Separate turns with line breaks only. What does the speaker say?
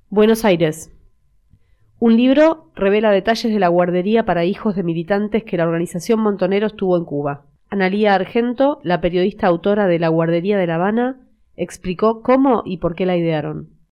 Buenos Aires. Un libro revela detalles de la guardería para hijos de militantes que la organización Montoneros tuvo en Cuba. Analía Argento, la periodista autora de La Guardería de La Habana, explicó cómo y por qué la idearon.